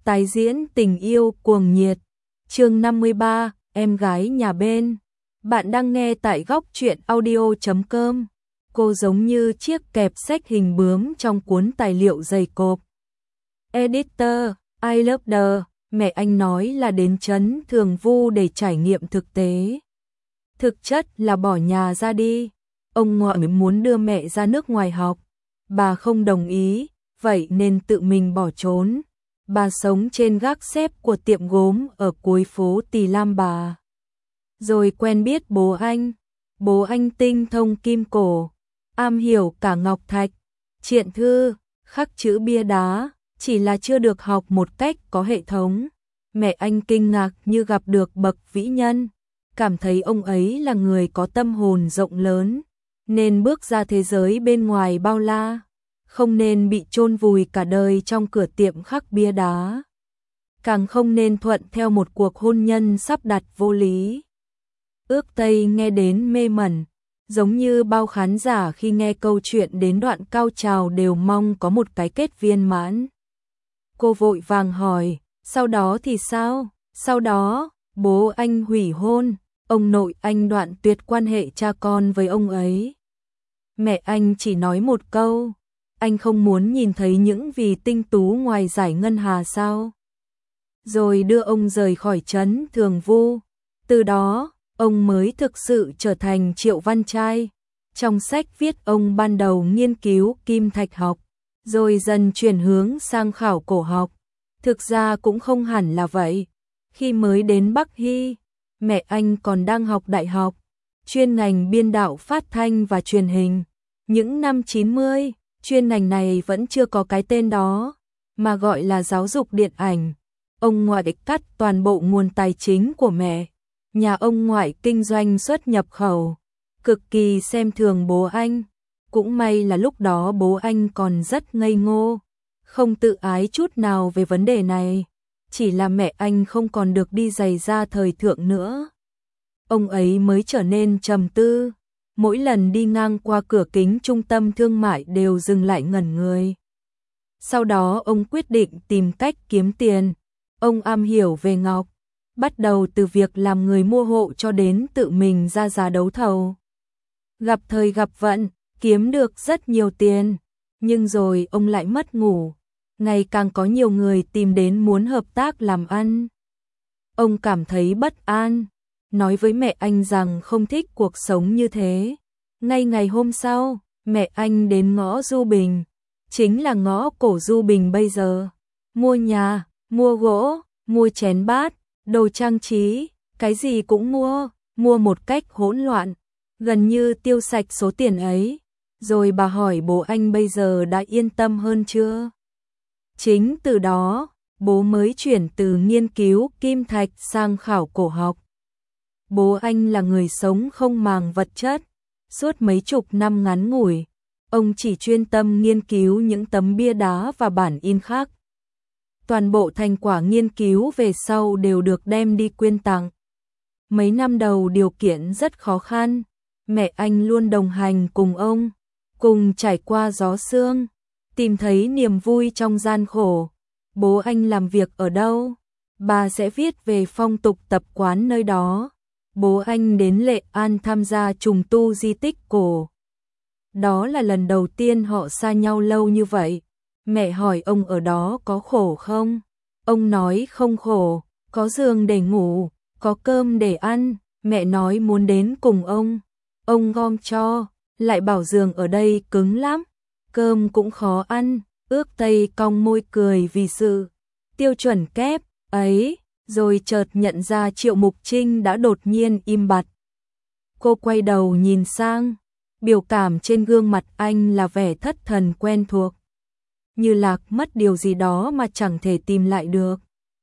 Tái diễn tình yêu cuồng nhiệt. Chương 53, em gái nhà bên. Bạn đang nghe tại góc truyện audio.com. Cô giống như chiếc kẹp sách hình bướm trong cuốn tài liệu dày cộp. Editor, I love the. Mẹ anh nói là đến trấn Thường Vu để trải nghiệm thực tế. Thực chất là bỏ nhà ra đi. Ông ngoại muốn đưa mẹ ra nước ngoài học. Bà không đồng ý, vậy nên tự mình bỏ trốn. Bà sống trên gác xếp của tiệm gốm ở cuối phố Tỳ Lam Bà. Rồi quen biết bố anh. Bố anh tinh thông kim cổ, am hiểu cả ngọc thạch, triện thư, khắc chữ bia đá, chỉ là chưa được học một cách có hệ thống. Mẹ anh kinh ngạc như gặp được bậc vĩ nhân, cảm thấy ông ấy là người có tâm hồn rộng lớn, nên bước ra thế giới bên ngoài bao la, không nên bị chôn vùi cả đời trong cửa tiệm khắc bia đá. Càng không nên thuận theo một cuộc hôn nhân sắp đặt vô lý. Ước Tây nghe đến mê mẩn, giống như bao khán giả khi nghe câu chuyện đến đoạn cao trào đều mong có một cái kết viên mãn. Cô vội vàng hỏi, sau đó thì sao? Sau đó, bố anh hủy hôn, ông nội anh đoạn tuyệt quan hệ cha con với ông ấy. Mẹ anh chỉ nói một câu, anh không muốn nhìn thấy những vì tinh tú ngoài giải ngân hà sao? Rồi đưa ông rời khỏi trấn Thường Vu. Từ đó, ông mới thực sự trở thành Triệu Văn Trai. Trong sách viết ông ban đầu nghiên cứu kim thạch học, rồi dần chuyển hướng sang khảo cổ học. Thực ra cũng không hẳn là vậy. Khi mới đến Bắc Hy, mẹ anh còn đang học đại học, chuyên ngành biên đạo phát thanh và truyền hình. Những năm 90, chuyên ngành này vẫn chưa có cái tên đó, mà gọi là giáo dục điện ảnh. Ông ngoại cắt toàn bộ nguồn tài chính của mẹ. Nhà ông ngoại kinh doanh xuất nhập khẩu, cực kỳ xem thường bố anh. Cũng may là lúc đó bố anh còn rất ngây ngô, không tự ái chút nào về vấn đề này. Chỉ là mẹ anh không còn được đi giày da thời thượng nữa. Ông ấy mới trở nên trầm tư. Mỗi lần đi ngang qua cửa kính trung tâm thương mại đều dừng lại ngẩn người. Sau đó ông quyết định tìm cách kiếm tiền. Ông am hiểu về ngọc, bắt đầu từ việc làm người mua hộ cho đến tự mình ra giá đấu thầu. Gặp thời gặp vận, kiếm được rất nhiều tiền, nhưng rồi ông lại mất ngủ. Ngày càng có nhiều người tìm đến muốn hợp tác làm ăn. Ông cảm thấy bất an, nói với mẹ anh rằng không thích cuộc sống như thế. Ngay ngày hôm sau, mẹ anh đến ngõ Du Bình, chính là ngõ cổ Du Bình bây giờ, mua nhà, mua gỗ, mua chén bát, đồ trang trí, cái gì cũng mua một cách hỗn loạn, gần như tiêu sạch số tiền ấy. Rồi bà hỏi bố anh bây giờ đã yên tâm hơn chưa? Chính từ đó, bố mới chuyển từ nghiên cứu kim thạch sang khảo cổ học. Bố anh là người sống không màng vật chất, suốt mấy chục năm ngắn ngủi, ông chỉ chuyên tâm nghiên cứu những tấm bia đá và bản in khắc. Toàn bộ thành quả nghiên cứu về sau đều được đem đi quyên tặng. Mấy năm đầu điều kiện rất khó khăn, mẹ anh luôn đồng hành cùng ông, cùng trải qua gió sương, tìm thấy niềm vui trong gian khổ. Bố anh làm việc ở đâu, bà sẽ viết về phong tục tập quán nơi đó. Bố anh đến Lệ An tham gia trùng tu di tích cổ. Đó là lần đầu tiên họ xa nhau lâu như vậy. Mẹ hỏi ông ở đó có khổ không? Ông nói không khổ, có giường để ngủ, có cơm để ăn. Mẹ nói muốn đến cùng ông gom cho, lại bảo giường ở đây cứng lắm, cơm cũng khó ăn. Ước Tây cong môi cười vì sự tiêu chuẩn kép ấy, rồi chợt nhận ra Triệu Mục Trinh đã đột nhiên im bặt. Cô quay đầu nhìn sang, biểu cảm trên gương mặt anh là vẻ thất thần quen thuộc, như lạc mất điều gì đó mà chẳng thể tìm lại được.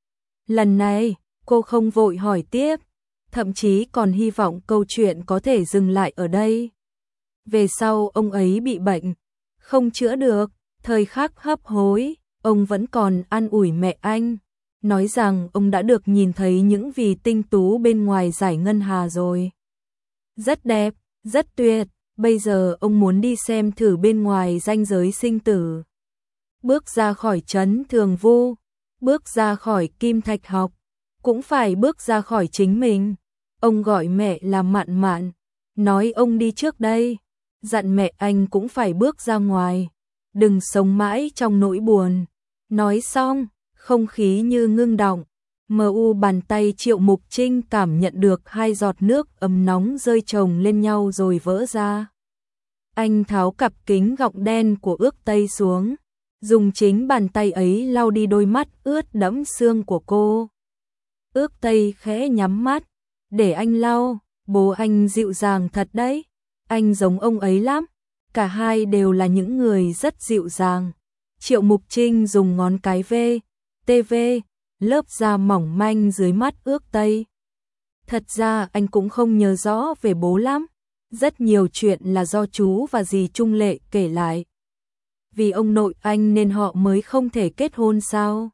Lần này, cô không vội hỏi tiếp, thậm chí còn hy vọng câu chuyện có thể dừng lại ở đây. Về sau ông ấy bị bệnh, không chữa được, thời khắc hấp hối, ông vẫn còn an ủi mẹ anh, nói rằng ông đã được nhìn thấy những vì tinh tú bên ngoài giải ngân hà rồi. Rất đẹp, rất tuyệt, bây giờ ông muốn đi xem thử bên ngoài ranh giới sinh tử. Bước ra khỏi trấn Thường Vu, bước ra khỏi Kim Thạch học, cũng phải bước ra khỏi chính mình. Ông gọi mẹ là Mạn Mạn, nói ông đi trước đây, dặn mẹ anh cũng phải bước ra ngoài, đừng sống mãi trong nỗi buồn. Nói xong, không khí như ngưng đọng, bàn tay Triệu Mục Trinh cảm nhận được hai giọt nước ấm nóng rơi chồng lên nhau rồi vỡ ra. Anh tháo cặp kính gọng đen của Ước Tây xuống, dùng chính bàn tay ấy lau đi đôi mắt ướt đẫm sương của cô. Ước Tây khẽ nhắm mắt, để anh lau, bố anh dịu dàng thật đấy, anh giống ông ấy lắm, cả hai đều là những người rất dịu dàng. Triệu Mục Trinh dùng ngón cái TV, lớp da mỏng manh dưới mắt Ước Tây. Thật ra anh cũng không nhớ rõ về bố lắm, rất nhiều chuyện là do chú và dì Trung Lệ kể lại. Vì ông nội anh nên họ mới không thể kết hôn sao?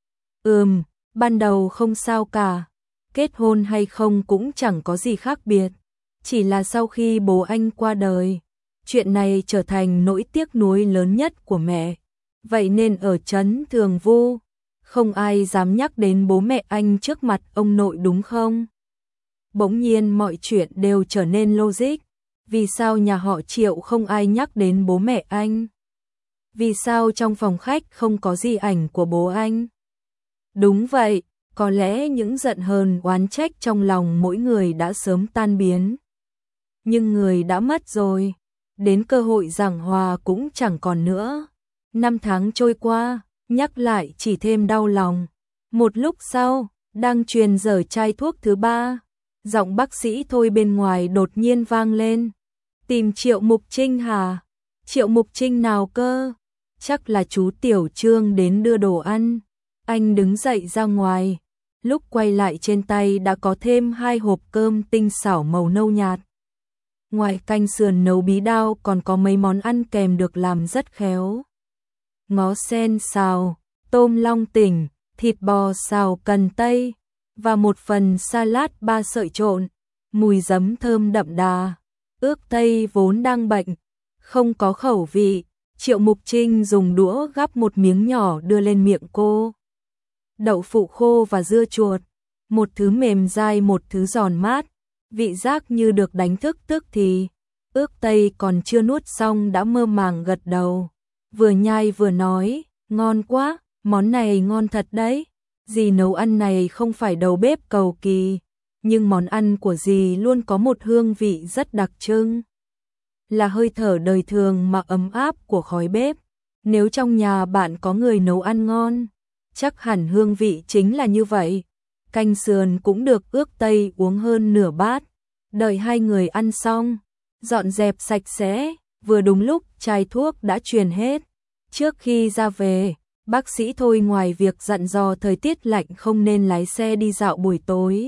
Ban đầu không sao cả, kết hôn hay không cũng chẳng có gì khác biệt, chỉ là sau khi bố anh qua đời, chuyện này trở thành nỗi tiếc nuối lớn nhất của mẹ. Vậy nên ở trấn Thường Vu, không ai dám nhắc đến bố mẹ anh trước mặt ông nội đúng không? Bỗng nhiên mọi chuyện đều trở nên logic. Vì sao nhà họ Triệu không ai nhắc đến bố mẹ anh? Vì sao trong phòng khách không có gì ảnh của bố anh? Đúng vậy, có lẽ những giận hờn oán trách trong lòng mỗi người đã sớm tan biến. Nhưng người đã mất rồi, đến cơ hội giảng hòa cũng chẳng còn nữa. 5 tháng trôi qua, nhắc lại chỉ thêm đau lòng. Một lúc sau, đang truyền dở chai thuốc thứ 3, giọng bác sĩ Thôi bên ngoài đột nhiên vang lên. Tìm Triệu Mục Trinh hả? Triệu Mục Trinh nào cơ? Chắc là chú Tiểu Trương đến đưa đồ ăn. Anh đứng dậy ra ngoài, lúc quay lại trên tay đã có thêm 2 hộp cơm tinh xảo màu nâu nhạt. Ngoài canh sườn nấu bí đao còn có mấy món ăn kèm được làm rất khéo. Ngó sen xào, tôm long tỉnh, thịt bò xào cần tây và một phần salad 3 sợi trộn, mùi giấm thơm đậm đà. Ước Tây vốn đang bệnh, không có khẩu vị, Triệu Mục Trinh dùng đũa gắp một miếng nhỏ đưa lên miệng cô. Đậu phụ khô và dưa chuột, một thứ mềm dai một thứ giòn mát, vị giác như được đánh thức tức thì. Ước Tây còn chưa nuốt xong đã mơ màng gật đầu, vừa nhai vừa nói, ngon quá, món này ngon thật đấy. Dì nấu ăn này không phải đầu bếp cầu kỳ, nhưng món ăn của dì luôn có một hương vị rất đặc trưng. Là hơi thở đời thường mà ấm áp của khói bếp. Nếu trong nhà bạn có người nấu ăn ngon, chắc hẳn hương vị chính là như vậy. Canh sườn cũng được Ước Tây uống hơn nửa bát. Đợi hai người ăn xong, dọn dẹp sạch sẽ, vừa đúng lúc chai thuốc đã truyền hết. Trước khi ra về, bác sĩ Thôi ngoài việc dặn dò thời tiết lạnh không nên lái xe đi dạo buổi tối,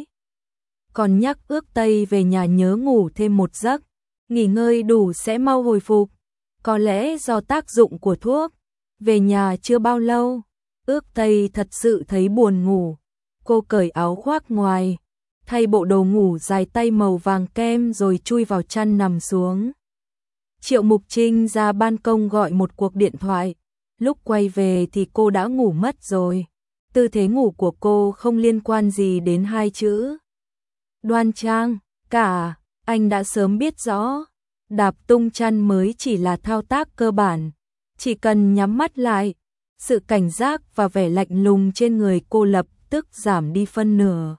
còn nhắc Ước Tây về nhà nhớ ngủ thêm một giấc, nghỉ ngơi đủ sẽ mau hồi phục. Có lẽ do tác dụng của thuốc, về nhà chưa bao lâu, Ước Tây thật sự thấy buồn ngủ. Cô cởi áo khoác ngoài, thay bộ đồ ngủ dài tay màu vàng kem rồi chui vào chăn nằm xuống. Triệu Mục Trinh ra ban công gọi một cuộc điện thoại, lúc quay về thì cô đã ngủ mất rồi. Tư thế ngủ của cô không liên quan gì đến hai chữ đoan trang cả, anh đã sớm biết rõ. Đạp tung chăn mới chỉ là thao tác cơ bản, chỉ cần nhắm mắt lại, sự cảnh giác và vẻ lạnh lùng trên người cô lập tức giảm đi phân nửa.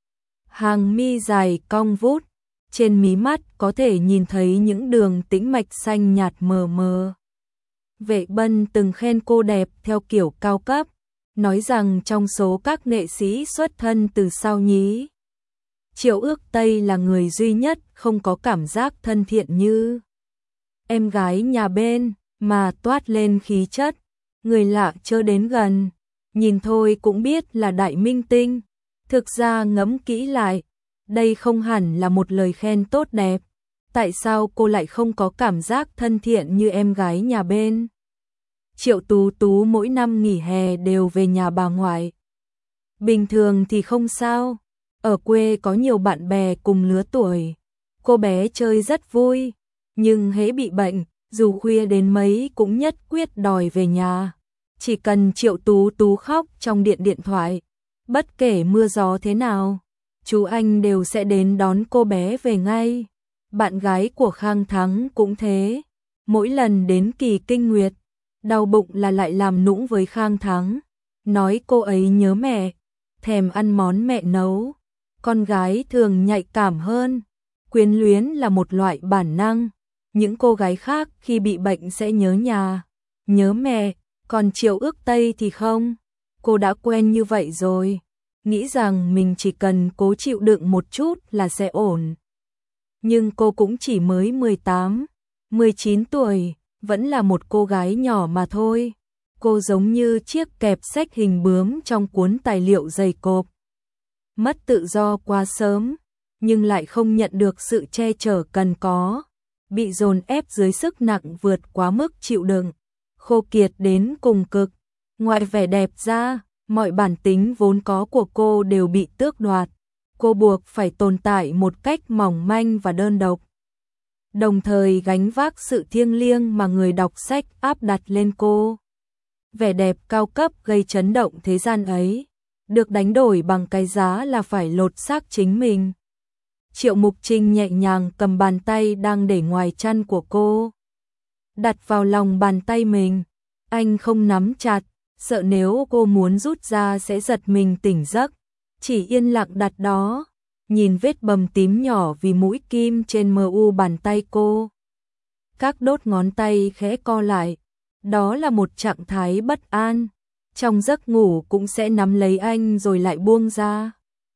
Hàng mi dài cong vút, trên mí mắt có thể nhìn thấy những đường tĩnh mạch xanh nhạt mờ mờ. Vệ Bân từng khen cô đẹp theo kiểu cao cấp, nói rằng trong số các nghệ sĩ xuất thân từ sao nhí, Triệu Ước Tây là người duy nhất không có cảm giác thân thiện như em gái nhà bên, mà toát lên khí chất, người lạ chớ đến gần, nhìn thôi cũng biết là đại minh tinh. Thực ra ngẫm kỹ lại, đây không hẳn là một lời khen tốt đẹp. Tại sao cô lại không có cảm giác thân thiện như em gái nhà bên? Triệu Tú Tú mỗi năm nghỉ hè đều về nhà bà ngoại. Bình thường thì không sao, ở quê có nhiều bạn bè cùng lứa tuổi, cô bé chơi rất vui, nhưng hễ bị bệnh, dù khuya đến mấy cũng nhất quyết đòi về nhà. Chỉ cần Triệu Tú Tú khóc trong điện thoại, bất kể mưa gió thế nào, chú anh đều sẽ đến đón cô bé về ngay. Bạn gái của Khang Thắng cũng thế, mỗi lần đến kỳ kinh nguyệt, đau bụng là lại làm nũng với Khang Thắng, nói cô ấy nhớ mẹ, thèm ăn món mẹ nấu. Con gái thường nhạy cảm hơn, quyến luyến là một loại bản năng, những cô gái khác khi bị bệnh sẽ nhớ nhà, nhớ mẹ, còn Triệu Ước Tây thì không, cô đã quen như vậy rồi, nghĩ rằng mình chỉ cần cố chịu đựng một chút là sẽ ổn. Nhưng cô cũng chỉ mới 18, 19 tuổi, vẫn là một cô gái nhỏ mà thôi. Cô giống như chiếc kẹp sách hình bướm trong cuốn tài liệu dày cộp. Mất tự do quá sớm, nhưng lại không nhận được sự che chở cần có. Bị dồn ép dưới sức nặng vượt quá mức chịu đựng. Khô kiệt đến cùng cực. Ngoài vẻ đẹp ra, mọi bản tính vốn có của cô đều bị tước đoạt. Cô buộc phải tồn tại một cách mỏng manh và đơn độc. Đồng thời gánh vác sự thiêng liêng mà người đọc sách áp đặt lên cô. Vẻ đẹp cao cấp gây chấn động thế gian ấy, được đánh đổi bằng cái giá là phải lột xác chính mình. Triệu Mục Trinh nhẹ nhàng cầm bàn tay đang để ngoài chăn của cô, đặt vào lòng bàn tay mình. Anh không nắm chặt, sợ nếu cô muốn rút ra sẽ giật mình tỉnh giấc, chỉ yên lặng đặt đó, nhìn vết bầm tím nhỏ vì mũi kim trên mu bàn tay cô. Các đốt ngón tay khẽ co lại, đó là một trạng thái bất an, trong giấc ngủ cũng sẽ nắm lấy anh rồi lại buông ra.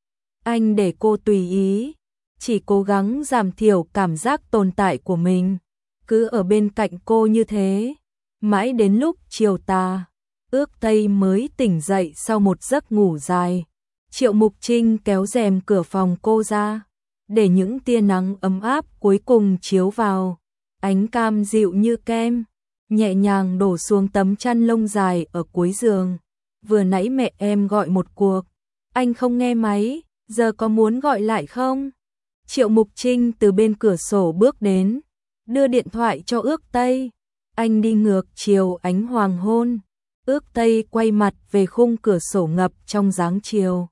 Anh để cô tùy ý, chỉ cố gắng giảm thiểu cảm giác tồn tại của mình, cứ ở bên cạnh cô như thế, mãi đến lúc chiều tà, Ước Tây mới tỉnh dậy sau một giấc ngủ dài. Triệu Mục Trinh kéo rèm cửa phòng cô ra, để những tia nắng ấm áp cuối cùng chiếu vào, ánh cam dịu như kem, nhẹ nhàng đổ xuống tấm chăn lông dài ở cuối giường. Vừa nãy mẹ em gọi một cuộc, anh không nghe máy, giờ có muốn gọi lại không? Triệu Mục Trinh từ bên cửa sổ bước đến, đưa điện thoại cho Ước Tây. Anh đi ngược chiều ánh hoàng hôn. Ước Tây quay mặt về khung cửa sổ ngập trong dáng chiều.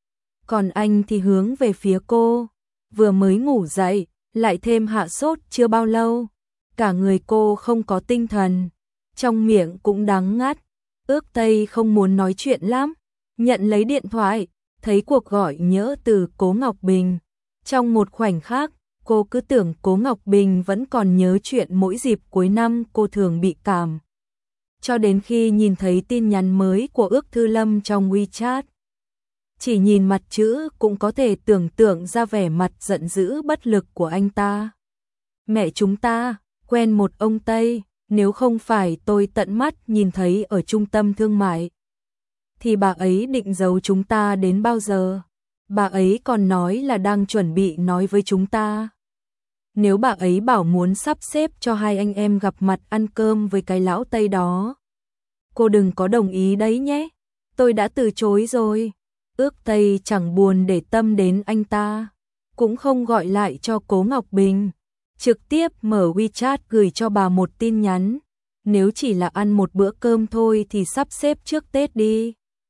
Còn anh thì hướng về phía cô, vừa mới ngủ dậy, lại thêm hạ sốt chưa bao lâu. Cả người cô không có tinh thần, trong miệng cũng đắng ngắt. Ước Tây không muốn nói chuyện lắm, nhận lấy điện thoại, thấy cuộc gọi nhỡ từ Cố Ngọc Bình. Trong một khoảnh khắc, cô cứ tưởng Cố Ngọc Bình vẫn còn nhớ chuyện mỗi dịp cuối năm cô thường bị cảm. Cho đến khi nhìn thấy tin nhắn mới của Ước Thư Lâm trong WeChat. Chỉ nhìn mặt chữ cũng có thể tưởng tượng ra vẻ mặt giận dữ bất lực của anh ta. Mẹ chúng ta, quen một ông Tây, nếu không phải tôi tận mắt nhìn thấy ở trung tâm thương mại, thì bà ấy định giấu chúng ta đến bao giờ? Bà ấy còn nói là đang chuẩn bị nói với chúng ta. Nếu bà ấy bảo muốn sắp xếp cho hai anh em gặp mặt ăn cơm với cái lão Tây đó, cô đừng có đồng ý đấy nhé. Tôi đã từ chối rồi. Ước Tây chẳng buồn để tâm đến anh ta, cũng không gọi lại cho Cố Ngọc Bình, trực tiếp mở WeChat gửi cho bà một tin nhắn. Nếu chỉ là ăn một bữa cơm thôi thì sắp xếp trước Tết đi.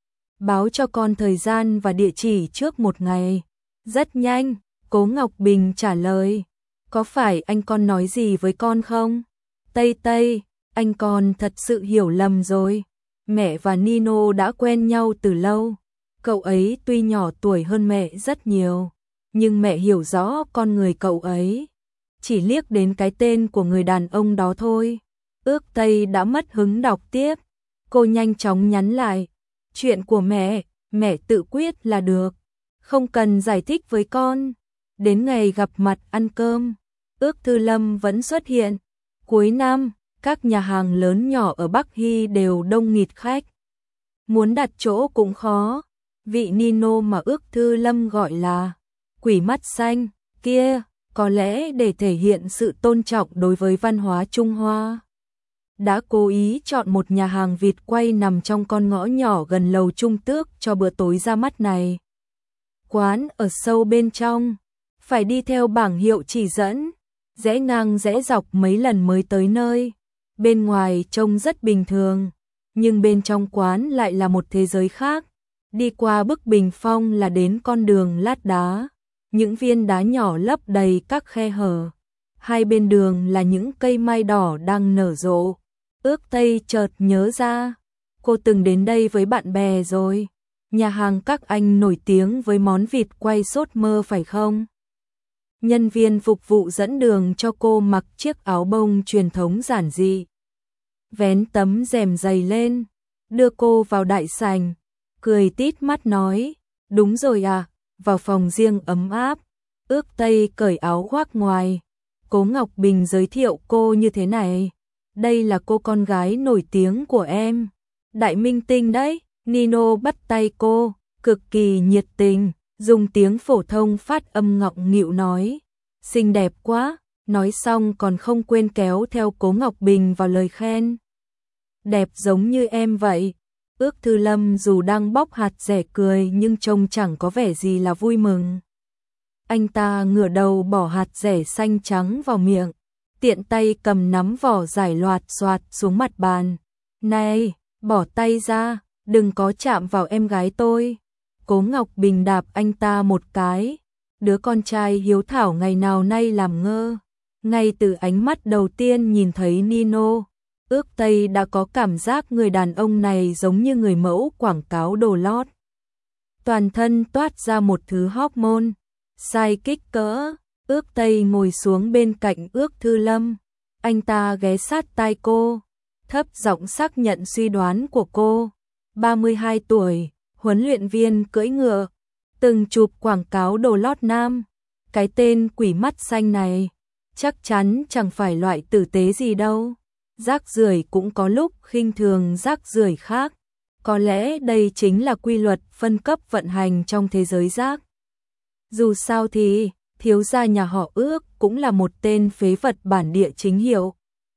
Báo cho con thời gian và địa chỉ trước một ngày. Rất nhanh, Cố Ngọc Bình trả lời. Có phải anh con nói gì với con không? Tây Tây, anh con thật sự hiểu lầm rồi. Mẹ và Nino đã quen nhau từ lâu. Cậu ấy tuy nhỏ tuổi hơn mẹ rất nhiều, nhưng mẹ hiểu rõ con người cậu ấy. Chỉ liếc đến cái tên của người đàn ông đó thôi. Ước Tây đã mất hứng đọc tiếp. Cô nhanh chóng nhắn lại. Chuyện của mẹ tự quyết là được. Không cần giải thích với con. Đến ngày gặp mặt ăn cơm, Ước Thư Lâm vẫn xuất hiện. Cuối năm, các nhà hàng lớn nhỏ ở Bắc Hy đều đông nghịt khách. Muốn đặt chỗ cũng khó. Vị Nino mà Ước Thư Lâm gọi là quỷ mắt xanh kia, có lẽ để thể hiện sự tôn trọng đối với văn hóa Trung Hoa, đã cố ý chọn một nhà hàng vịt quay nằm trong con ngõ nhỏ gần lầu Trung Tước cho bữa tối ra mắt này. Quán ở sâu bên trong, phải đi theo bảng hiệu chỉ dẫn, rẽ ngang rẽ dọc mấy lần mới tới nơi. Bên ngoài trông rất bình thường, nhưng bên trong quán lại là một thế giới khác. Đi qua bức bình phong là đến con đường lát đá, những viên đá nhỏ lấp đầy các khe hở. Hai bên đường là những cây mai đỏ đang nở rộ. Ước Tây chợt nhớ ra, cô từng đến đây với bạn bè rồi. Nhà hàng các anh nổi tiếng với món vịt quay sốt mơ phải không? Nhân viên phục vụ dẫn đường cho cô mặc chiếc áo bông truyền thống giản dị. Vén tấm rèm dày lên, đưa cô vào đại sảnh, cười tít mắt nói, đúng rồi à, vào phòng riêng ấm áp. Ước Tây cởi áo khoác ngoài. Cố Ngọc Bình giới thiệu cô như thế này. Đây là cô con gái nổi tiếng của em. Đại minh tinh đấy. Nino bắt tay cô, cực kỳ nhiệt tình, dùng tiếng phổ thông phát âm ngọng nghịu nói. Xinh đẹp quá, nói xong còn không quên kéo theo Cố Ngọc Bình vào lời khen. Đẹp giống như em vậy. Ước Thư Lâm dù đang bóc hạt dẻ cười nhưng trông chẳng có vẻ gì là vui mừng. Anh ta ngửa đầu bỏ hạt dẻ xanh trắng vào miệng, tiện tay cầm nắm vỏ giải loạt xoạt xuống mặt bàn. Này, bỏ tay ra, đừng có chạm vào em gái tôi. Cố Ngọc Bình đạp anh ta một cái. Đứa con trai hiếu thảo ngày nào nay làm ngơ. Ngay từ ánh mắt đầu tiên nhìn thấy Nino, Ước Tây đã có cảm giác người đàn ông này giống như người mẫu quảng cáo đồ lót. Toàn thân toát ra một thứ hormone, sai kích cỡ. Ước Tây ngồi xuống bên cạnh Ước Thư Lâm. Anh ta ghé sát tai cô, thấp giọng xác nhận suy đoán của cô. 32 tuổi, huấn luyện viên cưỡi ngựa, từng chụp quảng cáo đồ lót nam. Cái tên quỷ mắt xanh này, chắc chắn chẳng phải loại tử tế gì đâu. Rác rưởi cũng có lúc khinh thường rác rưởi khác. Có lẽ đây chính là quy luật phân cấp vận hành trong thế giới rác. Dù sao thì, thiếu gia nhà họ Ước cũng là một tên phế vật bản địa chính hiệu.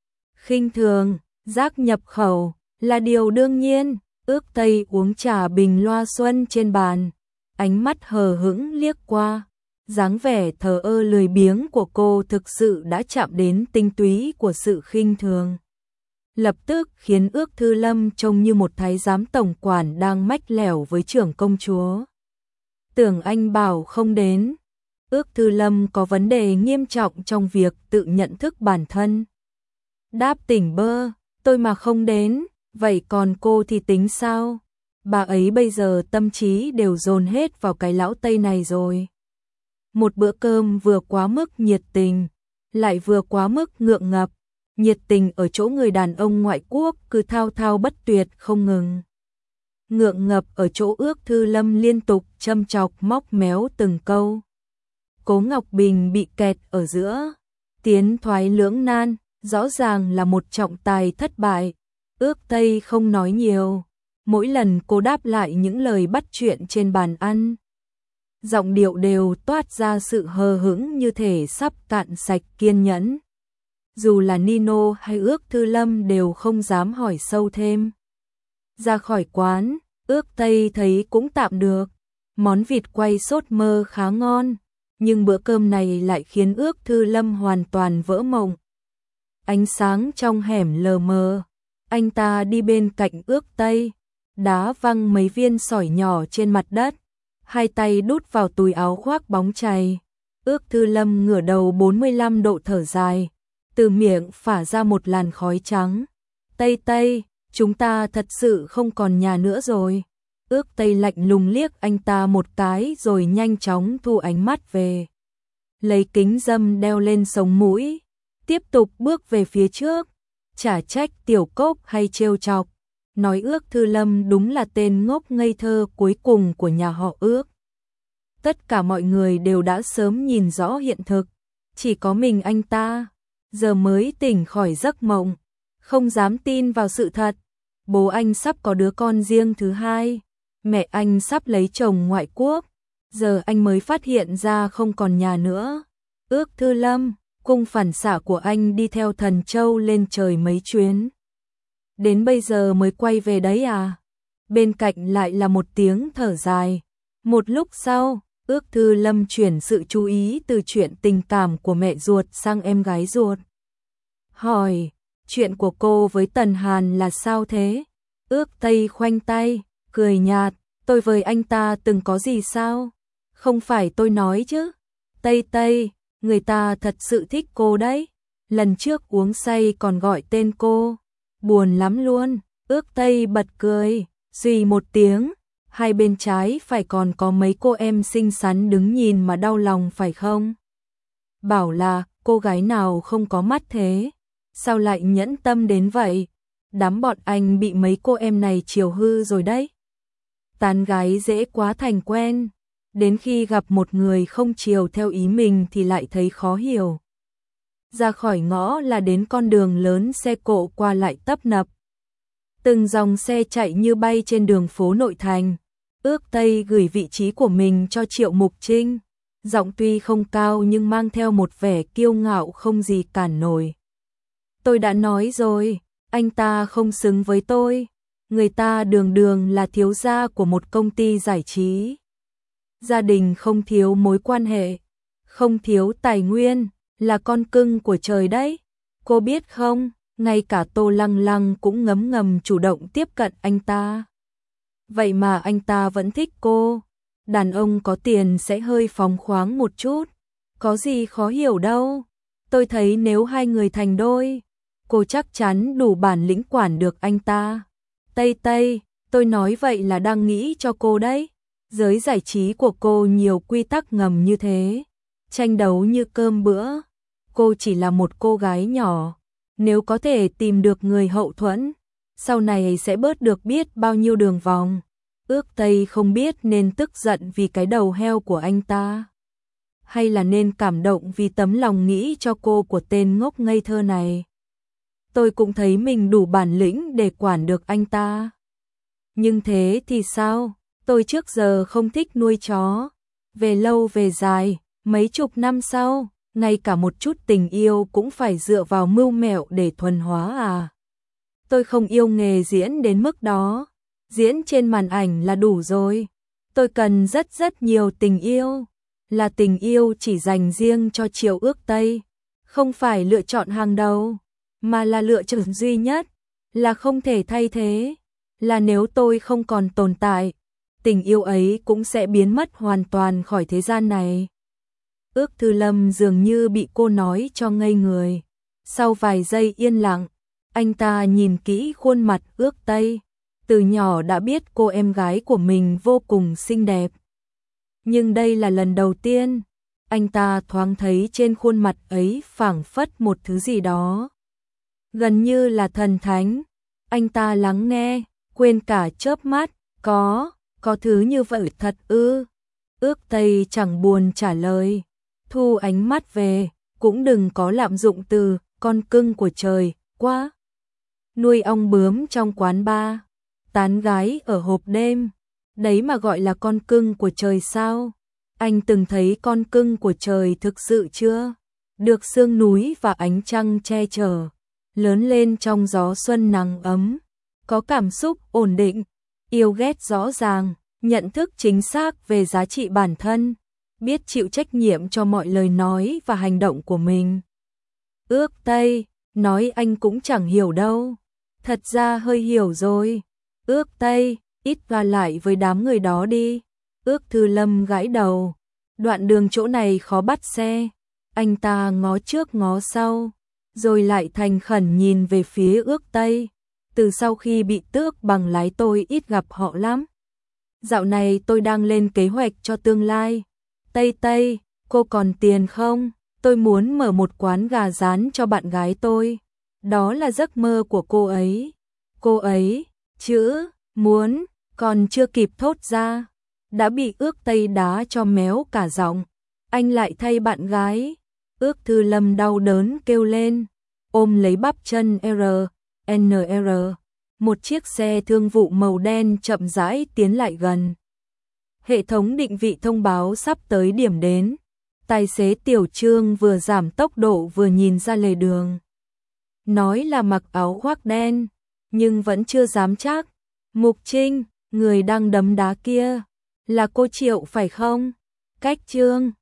Khinh thường, rác nhập khẩu, là điều đương nhiên. Ước Tây uống trà bình loa xuân trên bàn, ánh mắt hờ hững liếc qua. Dáng vẻ thờ ơ lười biếng của cô thực sự đã chạm đến tinh túy của sự khinh thường. Lập tức khiến Ước Thư Lâm trông như một thái giám tổng quản đang mách lẻo với trưởng công chúa. Tưởng anh bảo không đến. Ước Thư Lâm có vấn đề nghiêm trọng trong việc tự nhận thức bản thân. Đáp tỉnh bơ, tôi mà không đến, vậy còn cô thì tính sao? Bà ấy bây giờ tâm trí đều dồn hết vào cái lão Tây này rồi. Một bữa cơm vừa quá mức nhiệt tình, lại vừa quá mức ngượng ngập. Nhiệt tình ở chỗ người đàn ông ngoại quốc cứ thao thao bất tuyệt không ngừng. Ngượng ngập ở chỗ Ước Thư Lâm liên tục châm chọc móc méo từng câu. Cố Ngọc Bình bị kẹt ở giữa, tiến thoái lưỡng nan, rõ ràng là một trọng tài thất bại. Ước Tây không nói nhiều, mỗi lần cô đáp lại những lời bắt chuyện trên bàn ăn. Giọng điệu đều toát ra sự hờ hững như thể sắp cạn sạch kiên nhẫn. Dù là Nino hay Ước Thư Lâm đều không dám hỏi sâu thêm. Ra khỏi quán, Ước Tây thấy cũng tạm được. Món vịt quay sốt mơ khá ngon, nhưng bữa cơm này lại khiến Ước Thư Lâm hoàn toàn vỡ mộng. Ánh sáng trong hẻm lờ mờ, anh ta đi bên cạnh Ước Tây, đá văng mấy viên sỏi nhỏ trên mặt đất, hai tay đút vào túi áo khoác bóng chày. Ước Thư Lâm ngửa đầu 45 độ thở dài, từ miệng phả ra một làn khói trắng. Tây Tây, chúng ta thật sự không còn nhà nữa rồi. Ước Tây lạnh lùng liếc anh ta một cái rồi nhanh chóng thu ánh mắt về. Lấy kính râm đeo lên sống mũi, tiếp tục bước về phía trước. Chả trách Tiểu Cốc hay trêu chọc, nói Ước Thư Lâm đúng là tên ngốc ngây thơ cuối cùng của nhà họ Ước. Tất cả mọi người đều đã sớm nhìn rõ hiện thực, chỉ có mình anh ta giờ mới tỉnh khỏi giấc mộng, không dám tin vào sự thật. Bố anh sắp có đứa con riêng thứ hai, mẹ anh sắp lấy chồng ngoại quốc, giờ anh mới phát hiện ra không còn nhà nữa. Ước Thư Lâm, cung phản xạ của anh đi theo Thần Châu lên trời mấy chuyến, đến bây giờ mới quay về đấy à? Bên cạnh lại là một tiếng thở dài. Một lúc sau, Ước Thư Lâm chuyển sự chú ý từ chuyện tình cảm của mẹ ruột sang em gái ruột. Hỏi, chuyện của cô với Tần Hàn là sao thế? Ước Tây khoanh tay, cười nhạt, tôi với anh ta từng có gì sao? Không phải tôi nói chứ. Tây Tây, người ta thật sự thích cô đấy. Lần trước uống say còn gọi tên cô. Buồn lắm luôn. Ước Tây bật cười, xùy một tiếng. Hai bên trái phải còn có mấy cô em xinh xắn đứng nhìn mà đau lòng phải không? Bảo là cô gái nào không có mắt thế? Sao lại nhẫn tâm đến vậy? Đám bọn anh bị mấy cô em này chiều hư rồi đấy. Tán gái dễ quá thành quen. Đến khi gặp một người không chiều theo ý mình thì lại thấy khó hiểu. Ra khỏi ngõ là đến con đường lớn, xe cộ qua lại tấp nập. Từng dòng xe chạy như bay trên đường phố nội thành. Ước Tây gửi vị trí của mình cho Triệu Mục Trinh. Giọng tuy không cao nhưng mang theo một vẻ kiêu ngạo không gì cản nổi. Tôi đã nói rồi, anh ta không xứng với tôi. Người ta đường đường là thiếu gia của một công ty giải trí. Gia đình không thiếu mối quan hệ, không thiếu tài nguyên, là con cưng của trời đấy. Cô biết không, ngay cả Tô Lăng Lăng cũng ngấm ngầm chủ động tiếp cận anh ta. Vậy mà anh ta vẫn thích cô. Đàn ông có tiền sẽ hơi phóng khoáng một chút. Có gì khó hiểu đâu. Tôi thấy nếu hai người thành đôi, cô chắc chắn đủ bản lĩnh quản được anh ta. Tây Tây, tôi nói vậy là đang nghĩ cho cô đấy. Giới giải trí của cô nhiều quy tắc ngầm như thế. Tranh đấu như cơm bữa. Cô chỉ là một cô gái nhỏ. Nếu có thể tìm được người hậu thuẫn, sau này sẽ bớt được biết bao nhiêu đường vòng. Ước Tây không biết nên tức giận vì cái đầu heo của anh ta, hay là nên cảm động vì tấm lòng nghĩ cho cô của tên ngốc ngây thơ này. Tôi cũng thấy mình đủ bản lĩnh để quản được anh ta. Nhưng thế thì sao? Tôi trước giờ không thích nuôi chó. Về lâu về dài, mấy chục năm sau, ngay cả một chút tình yêu cũng phải dựa vào mưu mẹo để thuần hóa à? Tôi không yêu nghề diễn đến mức đó. Diễn trên màn ảnh là đủ rồi. Tôi cần rất rất nhiều tình yêu. Là tình yêu chỉ dành riêng cho Triệu Ước Tây. Không phải lựa chọn hàng đầu, mà là lựa chọn duy nhất. Là không thể thay thế. Là nếu tôi không còn tồn tại, tình yêu ấy cũng sẽ biến mất hoàn toàn khỏi thế gian này. Ước Thư Lâm dường như bị cô nói cho ngây người. Sau vài giây yên lặng, anh ta nhìn kỹ khuôn mặt Ước Tây. Từ nhỏ đã biết cô em gái của mình vô cùng xinh đẹp. Nhưng đây là lần đầu tiên, anh ta thoáng thấy trên khuôn mặt ấy phảng phất một thứ gì đó. Gần như là thần thánh. Anh ta lắng nghe, quên cả chớp mắt. Có thứ như vậy thật ư? Ước Tây chẳng buồn trả lời. Thu ánh mắt về, cũng đừng có lạm dụng từ con cưng của trời, quá. Nuôi ong bướm trong quán bar, tán gái ở hộp đêm, đấy mà gọi là con cưng của trời sao? Anh từng thấy con cưng của trời thực sự chưa? Được sương núi và ánh trăng che chở, lớn lên trong gió xuân nắng ấm, có cảm xúc ổn định, yêu ghét rõ ràng, nhận thức chính xác về giá trị bản thân, biết chịu trách nhiệm cho mọi lời nói và hành động của mình. Ước Tây, nói anh cũng chẳng hiểu đâu. Thật ra hơi hiểu rồi. Ước Tây, ít qua lại với đám người đó đi. Ước Thư Lâm gãi đầu. Đoạn đường chỗ này khó bắt xe. Anh ta ngó trước ngó sau, rồi lại thành khẩn nhìn về phía Ước Tây. Từ sau khi bị tước bằng lái tôi ít gặp họ lắm. Dạo này tôi đang lên kế hoạch cho tương lai. Tây Tây, cô còn tiền không? Tôi muốn mở một quán gà rán cho bạn gái tôi. Đó là giấc mơ của cô ấy. Cô ấy, chữ, muốn, còn chưa kịp thốt ra, đã bị Ước Tây đá cho méo cả giọng. Anh lại thay bạn gái. Ước Thư Lâm đau đớn kêu lên, ôm lấy bắp chân NR. Một chiếc xe thương vụ màu đen chậm rãi tiến lại gần. Hệ thống định vị thông báo sắp tới điểm đến. Tài xế Tiểu Trương vừa giảm tốc độ vừa nhìn ra lề đường. Nói là mặc áo khoác đen, nhưng vẫn chưa dám chắc. Mục Trinh, người đang đấm đá kia, là cô Triệu phải không? Cách Trương,